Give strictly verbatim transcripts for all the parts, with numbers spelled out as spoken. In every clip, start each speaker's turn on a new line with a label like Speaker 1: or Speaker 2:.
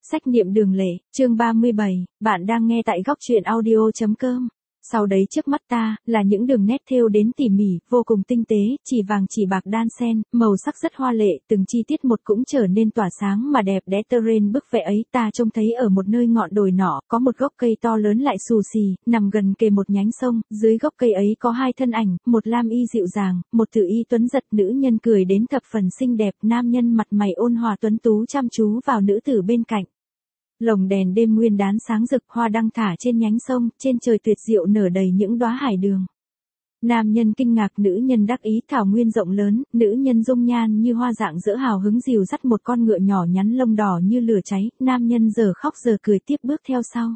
Speaker 1: Sách niệm đường lệ, chương ba mươi bảy, bạn đang nghe tại góc truyện audio.com. Sau đấy trước mắt ta, là những đường nét thêu đến tỉ mỉ, vô cùng tinh tế, chỉ vàng chỉ bạc đan xen, màu sắc rất hoa lệ, từng chi tiết một cũng trở nên tỏa sáng mà đẹp đẽ. Terrain bức vẽ ấy ta trông thấy ở một nơi ngọn đồi nọ, có một gốc cây to lớn lại xù xì, nằm gần kề một nhánh sông, dưới gốc cây ấy có hai thân ảnh, một lam y dịu dàng, một tử y tuấn giật. Nữ nhân cười đến thập phần xinh đẹp, nam nhân mặt mày ôn hòa tuấn tú chăm chú vào nữ tử bên cạnh. Lồng đèn đêm nguyên đán sáng rực, hoa đăng thả trên nhánh sông, trên trời tuyệt diệu nở đầy những đóa hải đường. Nam nhân kinh ngạc, nữ nhân đắc ý. Thảo nguyên rộng lớn, nữ nhân dung nhan như hoa rạng rỡ hào hứng dìu dắt một con ngựa nhỏ nhắn lông đỏ như lửa cháy. Nam nhân giờ khóc giờ cười tiếp bước theo sau.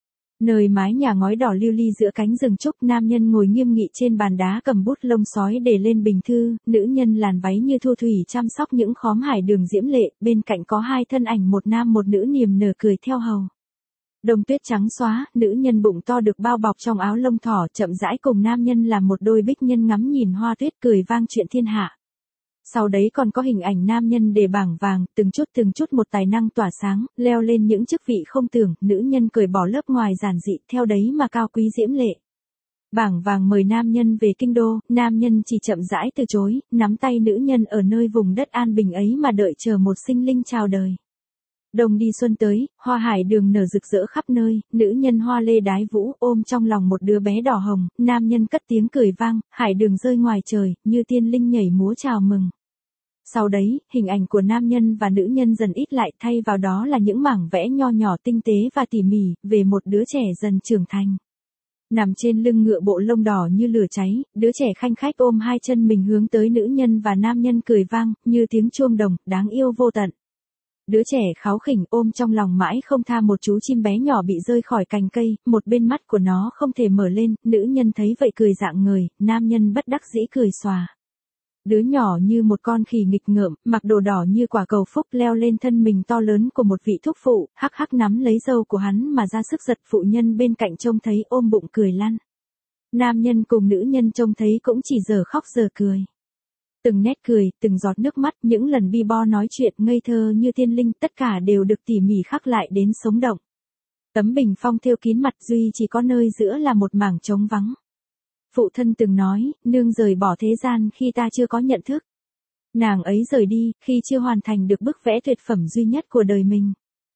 Speaker 1: Nơi mái nhà ngói đỏ lưu ly giữa cánh rừng trúc, nam nhân ngồi nghiêm nghị trên bàn đá cầm bút lông sói để lên bình thư, nữ nhân làn váy như thu thủy chăm sóc những khóm hải đường diễm lệ, bên cạnh có hai thân ảnh một nam một nữ niềm nở cười theo hầu. Đông tuyết trắng xóa, nữ nhân bụng to được bao bọc trong áo lông thỏ chậm rãi cùng nam nhân làm một đôi bích nhân ngắm nhìn hoa tuyết cười vang chuyện thiên hạ. Sau đấy còn có hình ảnh nam nhân để bảng vàng, từng chút từng chút một tài năng tỏa sáng, leo lên những chức vị không tưởng, nữ nhân cởi bỏ lớp ngoài giản dị, theo đấy mà cao quý diễm lệ. Bảng vàng mời nam nhân về kinh đô, nam nhân chỉ chậm rãi từ chối, nắm tay nữ nhân ở nơi vùng đất an bình ấy mà đợi chờ một sinh linh chào đời. Đông đi xuân tới, hoa hải đường nở rực rỡ khắp nơi, nữ nhân hoa lê đái vũ ôm trong lòng một đứa bé đỏ hồng, nam nhân cất tiếng cười vang, hải đường rơi ngoài trời, như tiên linh nhảy múa chào mừng. Sau đấy, hình ảnh của nam nhân và nữ nhân dần ít lại, thay vào đó là những mảng vẽ nho nhỏ tinh tế và tỉ mỉ, về một đứa trẻ dần trưởng thành. Nằm trên lưng ngựa bộ lông đỏ như lửa cháy, đứa trẻ khanh khách ôm hai chân mình hướng tới nữ nhân và nam nhân cười vang, như tiếng chuông đồng, đáng yêu vô tận. Đứa trẻ kháu khỉnh ôm trong lòng mãi không tha một chú chim bé nhỏ bị rơi khỏi cành cây, một bên mắt của nó không thể mở lên, nữ nhân thấy vậy cười rạng ngời, nam nhân bất đắc dĩ cười xòa. Đứa nhỏ như một con khỉ nghịch ngợm, mặc đồ đỏ như quả cầu phúc leo lên thân mình to lớn của một vị thúc phụ, hắc hắc nắm lấy râu của hắn mà ra sức giật. Phụ nhân bên cạnh trông thấy ôm bụng cười lăn. Nam nhân cùng nữ nhân trông thấy cũng chỉ giờ khóc giờ cười. Từng nét cười, từng giọt nước mắt, những lần bi bo nói chuyện ngây thơ như tiên linh, tất cả đều được tỉ mỉ khắc lại đến sống động. Tấm bình phong thêu kín mặt, duy chỉ có nơi giữa là một mảng trống vắng. Phụ thân từng nói, nương rời bỏ thế gian khi ta chưa có nhận thức. Nàng ấy rời đi, khi chưa hoàn thành được bức vẽ tuyệt phẩm duy nhất của đời mình.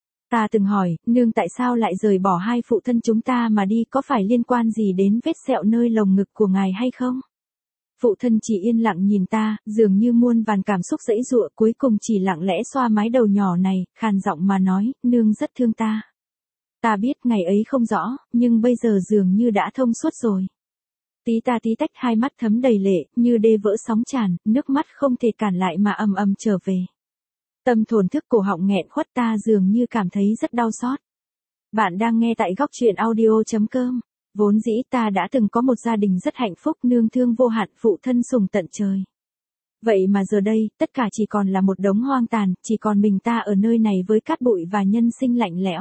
Speaker 1: Ta từng hỏi, nương tại sao lại rời bỏ hai phụ thân chúng ta mà đi, có phải liên quan gì đến vết sẹo nơi lồng ngực của ngài hay không? Phụ thân chỉ yên lặng nhìn ta, dường như muôn vàn cảm xúc giãy giụa, cuối cùng chỉ lặng lẽ xoa mái đầu nhỏ này, khàn giọng mà nói, nương rất thương ta. Ta biết ngày ấy không rõ, nhưng bây giờ dường như đã thông suốt rồi. Tí ta tí tách, hai mắt thấm đầy lệ, như đê vỡ sóng tràn, nước mắt không thể cản lại mà ầm ầm trở về. Tâm thổn thức cổ họng nghẹn khuất, ta dường như cảm thấy rất đau xót. Bạn đang nghe tại góc truyện audio.com. Vốn dĩ ta đã từng có một gia đình rất hạnh phúc, nương thương vô hạn, phụ thân sủng tận trời. Vậy mà giờ đây, tất cả chỉ còn là một đống hoang tàn, chỉ còn mình ta ở nơi này với cát bụi và nhân sinh lạnh lẽo.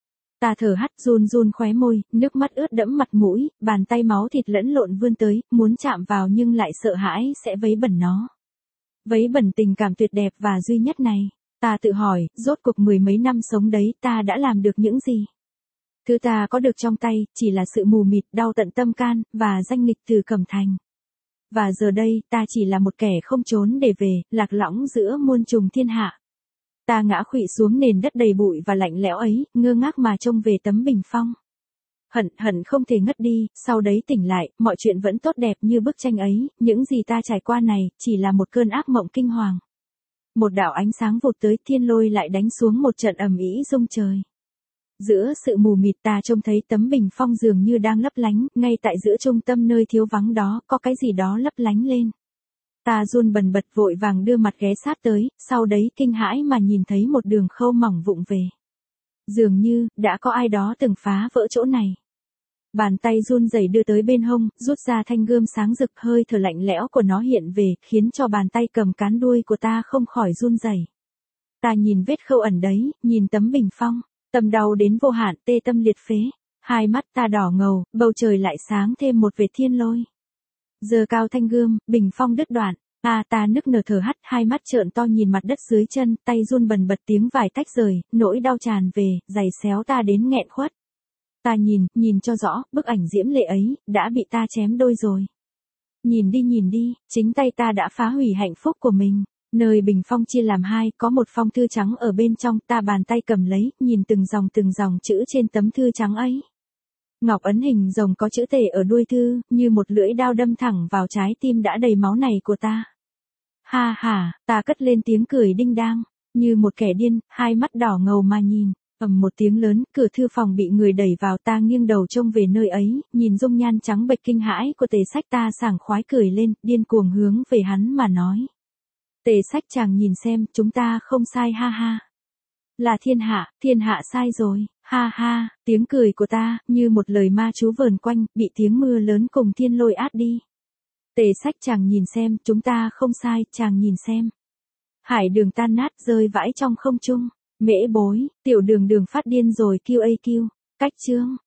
Speaker 1: Ta thở hắt, run run khóe môi, nước mắt ướt đẫm mặt mũi, bàn tay máu thịt lẫn lộn vươn tới, muốn chạm vào nhưng lại sợ hãi sẽ vấy bẩn nó. Vấy bẩn tình cảm tuyệt đẹp và duy nhất này. Ta tự hỏi, rốt cuộc mười mấy năm sống đấy, ta đã làm được những gì? Thứ ta có được trong tay, chỉ là sự mù mịt, đau tận tâm can, và danh nghịch từ Cẩm Thành. Và giờ đây, ta chỉ là một kẻ không trốn để về, lạc lõng giữa muôn trùng thiên hạ. Ta ngã khuỵu xuống nền đất đầy bụi và lạnh lẽo ấy, ngơ ngác mà trông về tấm bình phong. Hận, hận không thể ngất đi, sau đấy tỉnh lại, mọi chuyện vẫn tốt đẹp như bức tranh ấy, những gì ta trải qua này, chỉ là một cơn ác mộng kinh hoàng. Một đạo ánh sáng vụt tới, thiên lôi lại đánh xuống một trận ầm ĩ rung trời. Giữa sự mù mịt ta trông thấy tấm bình phong dường như đang lấp lánh, ngay tại giữa trung tâm nơi thiếu vắng đó, có cái gì đó lấp lánh lên. Ta run bần bật vội vàng đưa mặt ghé sát tới, sau đấy kinh hãi mà nhìn thấy một đường khâu mỏng vụng về. Dường như, đã có ai đó từng phá vỡ chỗ này. Bàn tay run rẩy đưa tới bên hông, rút ra thanh gươm sáng rực, hơi thở lạnh lẽo của nó hiện về, khiến cho bàn tay cầm cán đuôi của ta không khỏi run rẩy. Ta nhìn vết khâu ẩn đấy, nhìn tấm bình phong. Tâm đau đến vô hạn, tê tâm liệt phế. Hai mắt ta đỏ ngầu, bầu trời lại sáng thêm một vệt thiên lôi. Giơ cao thanh gươm, bình phong đứt đoạn. A ta nức nở thở hắt, hai mắt trợn to nhìn mặt đất dưới chân, tay run bần bật tiếng vải tách rời, nỗi đau tràn về, giày xéo ta đến nghẹn khuất. Ta nhìn, nhìn cho rõ, bức ảnh diễm lệ ấy, đã bị ta chém đôi rồi. Nhìn đi nhìn đi, chính tay ta đã phá hủy hạnh phúc của mình. Nơi bình phong chia làm hai, có một phong thư trắng ở bên trong, ta bàn tay cầm lấy, nhìn từng dòng từng dòng chữ trên tấm thư trắng ấy. Ngọc ấn hình rồng có chữ tề ở đuôi thư, như một lưỡi dao đâm thẳng vào trái tim đã đầy máu này của ta. Ha ha, ta cất lên tiếng cười đinh đang, như một kẻ điên, hai mắt đỏ ngầu mà nhìn. Ầm một tiếng lớn, cửa thư phòng bị người đẩy vào, ta nghiêng đầu trông về nơi ấy, nhìn dung nhan trắng bệch kinh hãi của Tề Sách, ta sảng khoái cười lên, điên cuồng hướng về hắn mà nói. Tề Sách chàng nhìn xem, chúng ta không sai ha ha. Là thiên hạ, thiên hạ sai rồi, ha ha, tiếng cười của ta, như một lời ma chú vờn quanh, bị tiếng mưa lớn cùng thiên lôi át đi. Tề Sách chàng nhìn xem, chúng ta không sai, chàng nhìn xem. Hải đường tan nát rơi vãi trong không trung. Mễ bối, tiểu đường đường phát điên rồi kêu a kêu. Cách chương.